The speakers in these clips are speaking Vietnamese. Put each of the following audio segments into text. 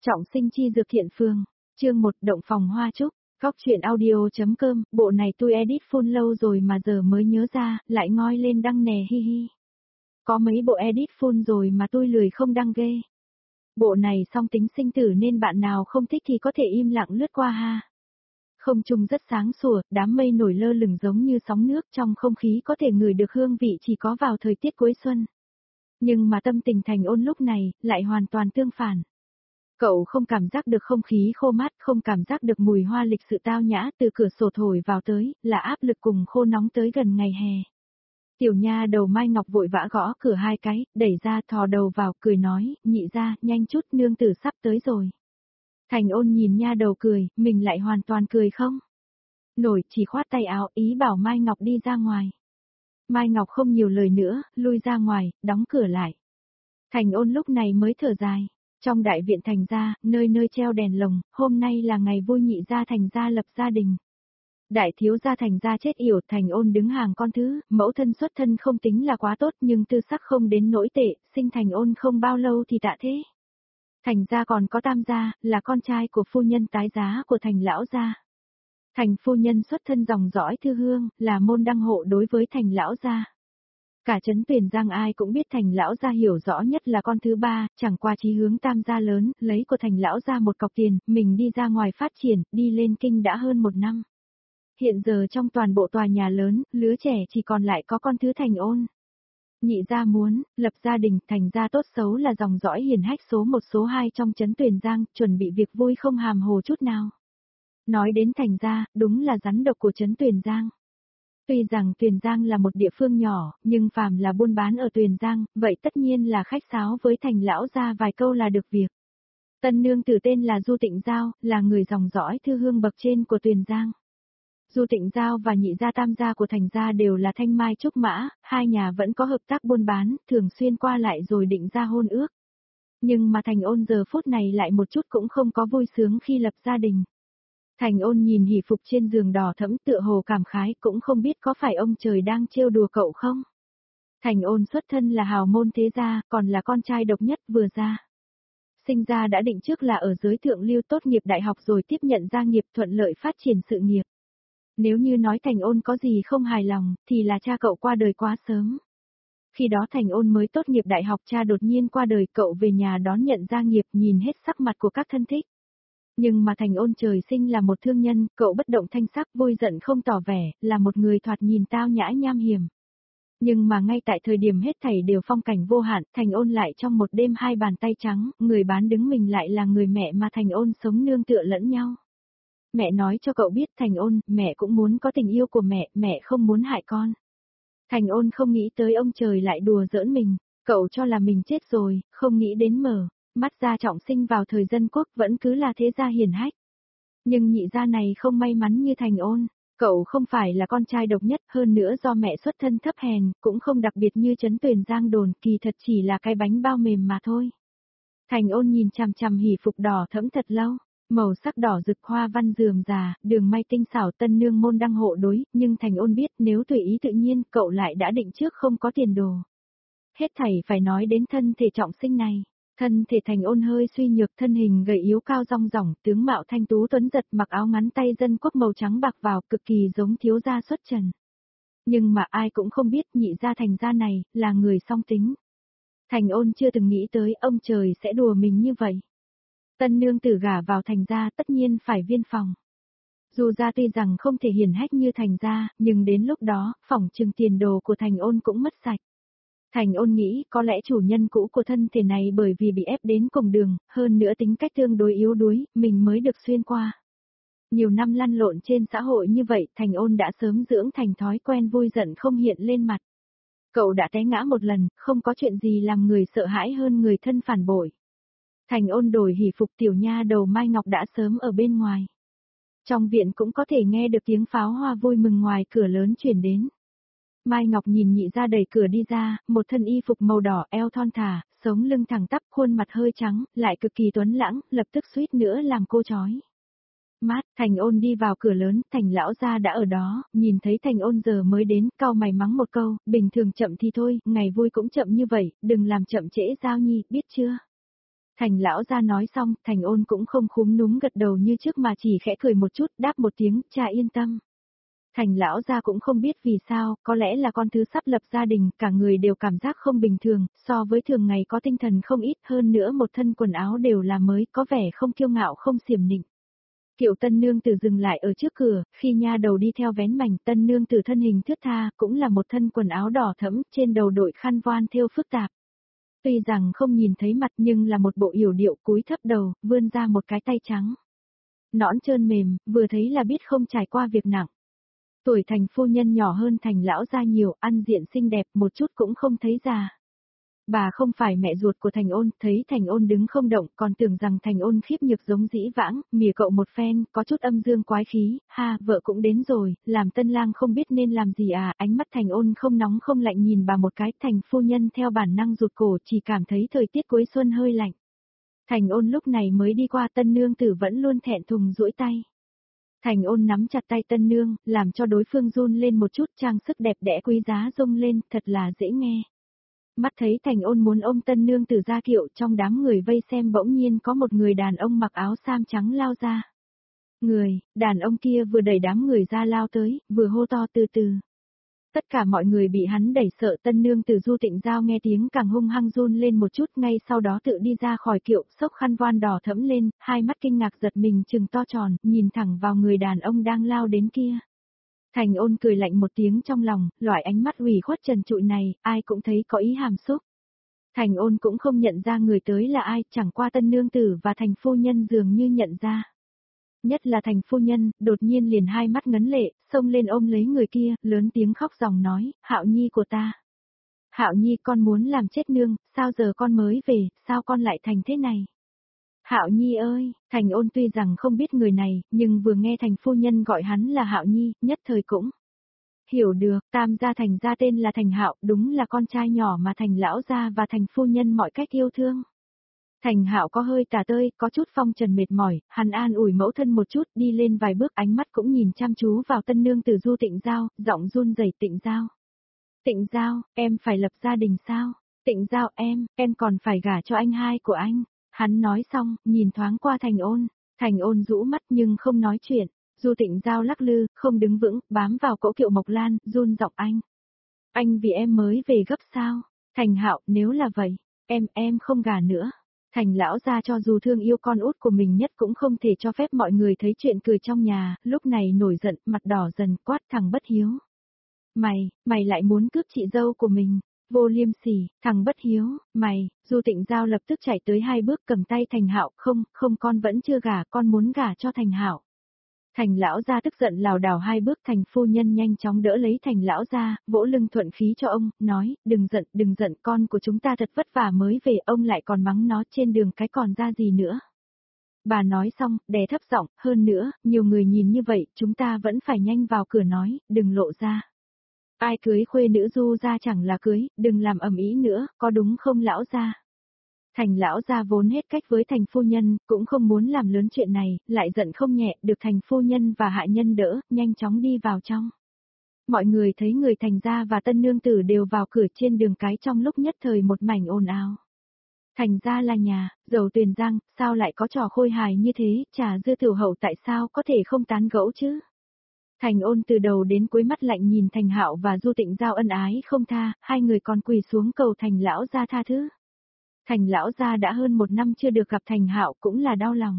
Trọng sinh chi dược thiện phương, chương 1 động phòng hoa trúc, góc chuyện audio.com, bộ này tôi edit full lâu rồi mà giờ mới nhớ ra, lại ngoi lên đăng nè hi hi. Có mấy bộ edit full rồi mà tôi lười không đăng ghê. Bộ này song tính sinh tử nên bạn nào không thích thì có thể im lặng lướt qua ha. Không trung rất sáng sủa, đám mây nổi lơ lửng giống như sóng nước, trong không khí có thể ngửi được hương vị chỉ có vào thời tiết cuối xuân. Nhưng mà tâm tình Thành Ôn lúc này, lại hoàn toàn tương phản. Cậu không cảm giác được không khí khô mát, không cảm giác được mùi hoa lịch sự tao nhã từ cửa sổ thổi vào tới, là áp lực cùng khô nóng tới gần ngày hè. Tiểu nha đầu Mai Ngọc vội vã gõ cửa hai cái, đẩy ra thò đầu vào, cười nói, nhị ra, nhanh chút, nương tử sắp tới rồi. Thành Ôn nhìn nha đầu cười, mình lại hoàn toàn cười không? Nổi chỉ khoát tay áo, ý bảo Mai Ngọc đi ra ngoài. Mai Ngọc không nhiều lời nữa, lui ra ngoài, đóng cửa lại. Thành Ôn lúc này mới thở dài. Trong đại viện Thành gia, nơi nơi treo đèn lồng, hôm nay là ngày vui nhị gia Thành gia lập gia đình. Đại thiếu gia Thành gia chết yểu, Thành Ôn đứng hàng con thứ, mẫu thân xuất thân không tính là quá tốt nhưng tư sắc không đến nỗi tệ, sinh Thành Ôn không bao lâu thì tạ thế. Thành gia còn có Tam gia, là con trai của phu nhân tái giá của Thành lão gia. Thành phu nhân xuất thân dòng dõi Thư Hương, là môn đăng hộ đối với Thành lão gia. Cả trấn Tuyền Giang ai cũng biết Thành lão gia hiểu rõ nhất là con thứ ba, chẳng qua chí hướng Tam gia lớn, lấy của Thành lão gia một cọc tiền, mình đi ra ngoài phát triển, đi lên kinh đã hơn 1 năm. Hiện giờ trong toàn bộ tòa nhà lớn, lứa trẻ chỉ còn lại có con thứ Thành Ôn. Nhị gia muốn, lập gia đình, Thành gia tốt xấu là dòng dõi hiển hách số 1 số 2 trong trấn Tuyền Giang, chuẩn bị việc vui không hàm hồ chút nào. Nói đến Thành gia, đúng là rắn độc của trấn Tuyền Giang. Tuy rằng Tuyền Giang là một địa phương nhỏ, nhưng phàm là buôn bán ở Tuyền Giang, vậy tất nhiên là khách sáo với Thành lão gia vài câu là được việc. Tân nương tử tên là Du Tịnh Giao, là người dòng dõi Thư Hương bậc trên của Tuyền Giang. Du Tịnh Giao và nhị gia Tam gia của Thành gia đều là thanh mai trúc mã, hai nhà vẫn có hợp tác buôn bán, thường xuyên qua lại rồi định ra hôn ước. Nhưng mà Thành Ôn giờ phút này lại một chút cũng không có vui sướng khi lập gia đình. Thành Ôn nhìn hỷ phục trên giường đỏ thẫm tựa hồ cảm khái, cũng không biết có phải ông trời đang trêu đùa cậu không? Thành Ôn xuất thân là hào môn thế gia, còn là con trai độc nhất vừa ra. Sinh ra đã định trước là ở giới thượng lưu tốt nghiệp đại học rồi tiếp nhận gia nghiệp thuận lợi phát triển sự nghiệp. Nếu như nói Thành Ôn có gì không hài lòng, thì là cha cậu qua đời quá sớm. Khi đó Thành Ôn mới tốt nghiệp đại học, cha đột nhiên qua đời, cậu về nhà đón nhận gia nghiệp, nhìn hết sắc mặt của các thân thích. Nhưng mà Thành Ôn trời sinh là một thương nhân, cậu bất động thanh sắc, vui giận không tỏ vẻ, là một người thoạt nhìn tao nhã nham hiểm. Nhưng mà ngay tại thời điểm hết thảy đều phong cảnh vô hạn, Thành Ôn lại trong một đêm 2 bàn tay trắng, người bán đứng mình lại là người mẹ mà Thành Ôn sống nương tựa lẫn nhau. Mẹ nói cho cậu biết Thành Ôn, mẹ cũng muốn có tình yêu của mẹ không muốn hại con. Thành Ôn không nghĩ tới ông trời lại đùa giỡn mình, cậu cho là mình chết rồi, không nghĩ đến mở mắt ra Trọng sinh vào thời dân quốc vẫn cứ là thế gia hiển hách. Nhưng nhị gia này không may mắn như Thành Ôn, cậu không phải là con trai độc nhất, hơn nữa do mẹ xuất thân thấp hèn, cũng không đặc biệt như trấn Tuyền Giang đồn, kỳ thật chỉ là cái bánh bao mềm mà thôi. Thành Ôn nhìn chằm chằm hỷ phục đỏ thẫm thật lâu, màu sắc đỏ rực hoa văn rườm rà, đường may tinh xảo, tân nương môn đăng hộ đối, nhưng Thành Ôn biết nếu tùy ý tự nhiên cậu lại đã định trước không có tiền đồ. Hết thảy phải nói đến thân thể Trọng sinh này. Thân thể Thành Ôn hơi suy nhược, thân hình gầy yếu cao rong ròng, tướng mạo thanh tú tuấn giật, mặc áo ngắn tay dân quốc màu trắng bạc vào, cực kỳ giống thiếu gia xuất trần. Nhưng mà ai cũng không biết nhị gia Thành gia này, là người song tính. Thành Ôn chưa từng nghĩ tới ông trời sẽ đùa mình như vậy. Tân nương tử gả vào Thành gia tất nhiên phải viên phòng. Dù gia tuy rằng không thể hiển hách như Thành gia, nhưng đến lúc đó, phỏng chừng tiền đồ của Thành Ôn cũng mất sạch. Thành Ôn nghĩ có lẽ chủ nhân cũ của thân thể này bởi vì bị ép đến cùng đường, hơn nữa tính cách tương đối yếu đuối, mình mới được xuyên qua. Nhiều năm lăn lộn trên xã hội như vậy, Thành Ôn đã sớm dưỡng thành thói quen vui giận không hiện lên mặt. Cậu đã té ngã một lần, không có chuyện gì làm người sợ hãi hơn người thân phản bội. Thành Ôn đổi hỷ phục, tiểu nha đầu Mai Ngọc đã sớm ở bên ngoài. Trong viện cũng có thể nghe được tiếng pháo hoa vui mừng ngoài cửa lớn truyền đến. Mai Ngọc nhìn nhị gia đẩy cửa đi ra, một thân y phục màu đỏ, eo thon thả, sống lưng thẳng tắp, khuôn mặt hơi trắng, lại cực kỳ tuấn lãng, lập tức suýt nữa làm cô chói. Mát, Thành Ôn đi vào cửa lớn, Thành lão gia đã ở đó, nhìn thấy Thành Ôn giờ mới đến, cau mày mắng một câu, bình thường chậm thì thôi, ngày vui cũng chậm như vậy, đừng làm chậm trễ Giao Nhi, biết chưa? Thành lão gia nói xong, Thành Ôn cũng không khúm núm gật đầu như trước mà chỉ khẽ cười một chút, đáp một tiếng, cha yên tâm. Thành lão gia cũng không biết vì sao, có lẽ là con thứ sắp lập gia đình, cả người đều cảm giác không bình thường, so với thường ngày có tinh thần không ít hơn nữa một thân quần áo đều là mới, có vẻ không kiêu ngạo không xiểm nịnh. Kiệu tân nương tử dừng lại ở trước cửa, khi nha đầu đi theo vén mảnh tân nương tử thân hình thướt tha, cũng là một thân quần áo đỏ thẫm, trên đầu đội khăn voan thêu phức tạp. Tuy rằng không nhìn thấy mặt nhưng là một bộ yểu điệu cúi thấp đầu, vươn ra một cái tay trắng. Nõn trơn mềm, vừa thấy là biết không trải qua việc nặng. Tuổi Thành phu nhân nhỏ hơn Thành lão gia nhiều, ăn diện xinh đẹp một chút cũng không thấy già. Bà không phải mẹ ruột của Thành Ôn, thấy Thành Ôn đứng không động, còn tưởng rằng Thành Ôn khiếp nhược giống dĩ vãng, mỉa cậu một phen, có chút âm dương quái khí, ha, vợ cũng đến rồi, làm tân lang không biết nên làm gì à, ánh mắt Thành Ôn không nóng không lạnh nhìn bà một cái, Thành phu nhân theo bản năng rụt cổ chỉ cảm thấy thời tiết cuối xuân hơi lạnh. Thành Ôn lúc này mới đi qua tân nương tử vẫn luôn thẹn thùng duỗi tay. Thành Ôn nắm chặt tay tân nương, làm cho đối phương run lên một chút, trang sức đẹp đẽ quý giá rung lên, thật là dễ nghe. Mắt thấy Thành Ôn muốn ôm tân nương tử ra kiệu, trong đám người vây xem bỗng nhiên có một người đàn ông mặc áo sam trắng lao ra. Đàn ông kia vừa đẩy đám người ra lao tới, vừa hô to từ từ. Tất cả mọi người bị hắn đẩy sợ tân nương tử Du Tịnh Giao nghe tiếng càng hung hăng run lên một chút, ngay sau đó tự đi ra khỏi kiệu, xốc khăn voan đỏ thẫm lên, hai mắt kinh ngạc giật mình trừng to tròn, nhìn thẳng vào người đàn ông đang lao đến kia. Thành Ôn cười lạnh một tiếng trong lòng, loại ánh mắt ủy khuất trần trụi này, ai cũng thấy có ý hàm xúc. Thành Ôn cũng không nhận ra người tới là ai, chẳng qua tân nương tử và Thành phu nhân dường như nhận ra. Nhất là Thành phu nhân, đột nhiên liền hai mắt ngấn lệ, xông lên ôm lấy người kia, lớn tiếng khóc ròng nói, Hạo Nhi của ta. Hạo Nhi con muốn làm chết nương, sao giờ con mới về, sao con lại thành thế này? Hạo Nhi ơi, Thành Ôn tuy rằng không biết người này, nhưng vừa nghe Thành phu nhân gọi hắn là Hạo Nhi, nhất thời cũng hiểu được, Tam gia Thành gia tên là Thành Hạo, đúng là con trai nhỏ mà Thành lão gia và Thành phu nhân mọi cách yêu thương. Thành Hạo có hơi tà tơi, có chút phong trần mệt mỏi, hắn an ủi mẫu thân một chút, đi lên vài bước, ánh mắt cũng nhìn chăm chú vào tân nương tử Du Tịnh Giao, giọng run rẩy, Tịnh Giao. Tịnh Giao, em phải lập gia đình sao? Tịnh Giao em còn phải gả cho anh hai của anh. Hắn nói xong, nhìn thoáng qua Thành Ôn rũ mắt nhưng không nói chuyện. Du Tịnh Giao lắc lư, không đứng vững, bám vào cỗ kiệu Mộc Lan, run giọng anh. Anh vì em mới về gấp sao? Thành Hạo, nếu là vậy, em không gả nữa. Thành lão gia cho dù thương yêu con út của mình nhất cũng không thể cho phép mọi người thấy chuyện cười trong nhà, lúc này nổi giận, mặt đỏ dần, quát thằng bất hiếu. Mày lại muốn cướp chị dâu của mình. Vô liêm sỉ, thằng bất hiếu, Du Tịnh Giao lập tức chạy tới hai bước cầm tay Thành Hạo, không con vẫn chưa gả, con muốn gả cho Thành Hạo. Thành lão gia tức giận lảo đảo hai bước, Thành phu nhân nhanh chóng đỡ lấy Thành lão gia, vỗ lưng thuận khí cho ông, nói, đừng giận, con của chúng ta thật vất vả mới về, ông lại còn mắng nó trên đường cái còn ra gì nữa. Bà nói xong, đè thấp giọng, hơn nữa, nhiều người nhìn như vậy, chúng ta vẫn phải nhanh vào cửa nói, đừng lộ ra. Ai cưới khuê nữ Du gia chẳng là cưới, đừng làm ầm ĩ nữa, có đúng không lão gia? Thành lão gia vốn hết cách với Thành phu nhân, cũng không muốn làm lớn chuyện này, lại giận không nhẹ, được Thành phu nhân và hạ nhân đỡ, nhanh chóng đi vào trong. Mọi người thấy người Thành gia và tân nương tử đều vào cửa trên đường cái, trong lúc nhất thời một mảnh ồn ào. Thành gia là nhà, giàu Tuyền Giang, sao lại có trò khôi hài như thế, Trà Dư tiểu hậu tại sao có thể không tán gẫu chứ? Thành Ôn từ đầu đến cuối mắt lạnh nhìn Thành Hạo và Du Tịnh Giao ân ái không tha, hai người còn quỳ xuống cầu Thành lão gia tha thứ. Thành lão gia đã hơn một năm chưa được gặp Thành Hạo cũng là đau lòng.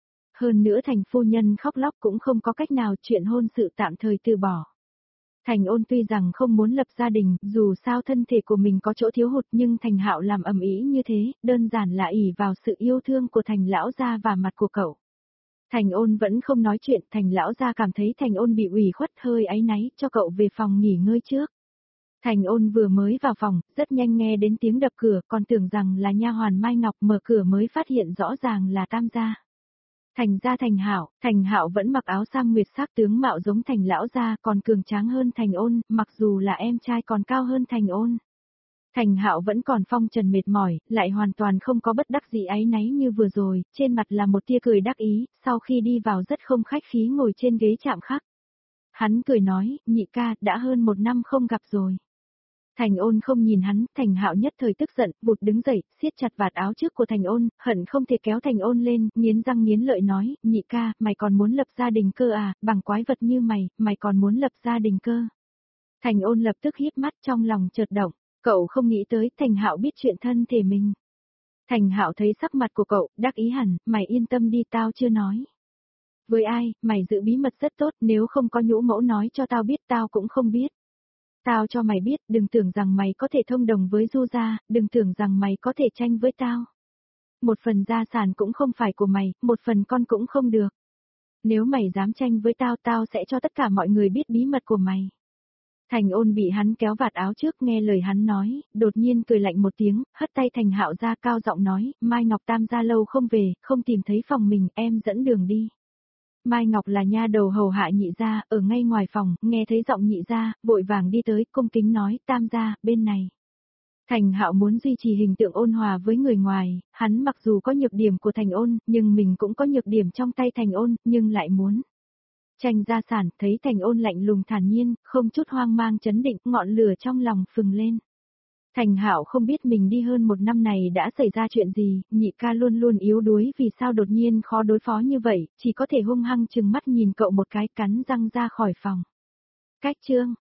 Hơn nữa Thành phu nhân khóc lóc cũng không có cách nào, chuyện hôn sự tạm thời từ bỏ. Thành Ôn tuy rằng không muốn lập gia đình, dù sao thân thể của mình có chỗ thiếu hụt, nhưng Thành Hạo làm ầm ĩ như thế, đơn giản là ỷ vào sự yêu thương của Thành lão gia và mặt của cậu. Thành Ôn vẫn không nói chuyện, Thành lão gia cảm thấy Thành Ôn bị ủy khuất, hơi áy náy, cho cậu về phòng nghỉ ngơi trước. Thành Ôn vừa mới vào phòng, rất nhanh nghe đến tiếng đập cửa, còn tưởng rằng là nha hoàn Mai Ngọc, mở cửa mới phát hiện rõ ràng là Tam gia. Thành gia Thành Hạo vẫn mặc áo sam nguyệt sắc, tướng mạo giống Thành lão gia, còn cường tráng hơn Thành Ôn, mặc dù là em trai còn cao hơn Thành Ôn. Thành Hạo vẫn còn phong trần mệt mỏi, lại hoàn toàn không có bất đắc dĩ áy náy như vừa rồi, trên mặt là một tia cười đắc ý, sau khi đi vào rất không khách khí ngồi trên ghế chạm khắc. Hắn cười nói, nhị ca, đã hơn một năm không gặp rồi. Thành Ôn không nhìn hắn, Thành Hạo nhất thời tức giận, vụt đứng dậy, siết chặt vạt áo trước của Thành Ôn, hận không thể kéo Thành Ôn lên, nghiến răng nghiến lợi nói, nhị ca, mày còn muốn lập gia đình cơ à, bằng quái vật như mày, mày còn muốn lập gia đình cơ. Thành Ôn lập tức híp mắt trong lòng chợt động, cậu không nghĩ tới Thành Hạo biết chuyện thân thể mình. Thành Hạo thấy sắc mặt của cậu, đắc ý hẳn, mày yên tâm đi tao chưa nói. Với ai, mày giữ bí mật rất tốt, nếu không có nhũ mẫu nói cho tao biết tao cũng không biết. Tao cho mày biết, đừng tưởng rằng mày có thể thông đồng với Du gia, đừng tưởng rằng mày có thể tranh với tao. Một phần gia sản cũng không phải của mày, một phần con cũng không được. Nếu mày dám tranh với tao, tao sẽ cho tất cả mọi người biết bí mật của mày. Thành Ôn bị hắn kéo vạt áo trước nghe lời hắn nói, đột nhiên cười lạnh một tiếng, hất tay Thành Hạo ra cao giọng nói, Mai Ngọc Tam gia lâu không về, không tìm thấy phòng mình, em dẫn đường đi. Mai Ngọc là nha đầu hầu hạ nhị gia, ở ngay ngoài phòng, nghe thấy giọng nhị gia, vội vàng đi tới, cung kính nói, Tam gia, bên này. Thành Hạo muốn duy trì hình tượng ôn hòa với người ngoài, hắn mặc dù có nhược điểm của Thành Ôn, nhưng mình cũng có nhược điểm trong tay Thành Ôn, nhưng lại muốn tranh gia sản, thấy Thành Ôn lạnh lùng thản nhiên, không chút hoang mang chấn định, ngọn lửa trong lòng phừng lên. Thành Hạo không biết mình đi hơn một năm này đã xảy ra chuyện gì, nhị ca luôn luôn yếu đuối vì sao đột nhiên khó đối phó như vậy, chỉ có thể hung hăng chừng mắt nhìn cậu một cái cắn răng ra khỏi phòng. Cách chương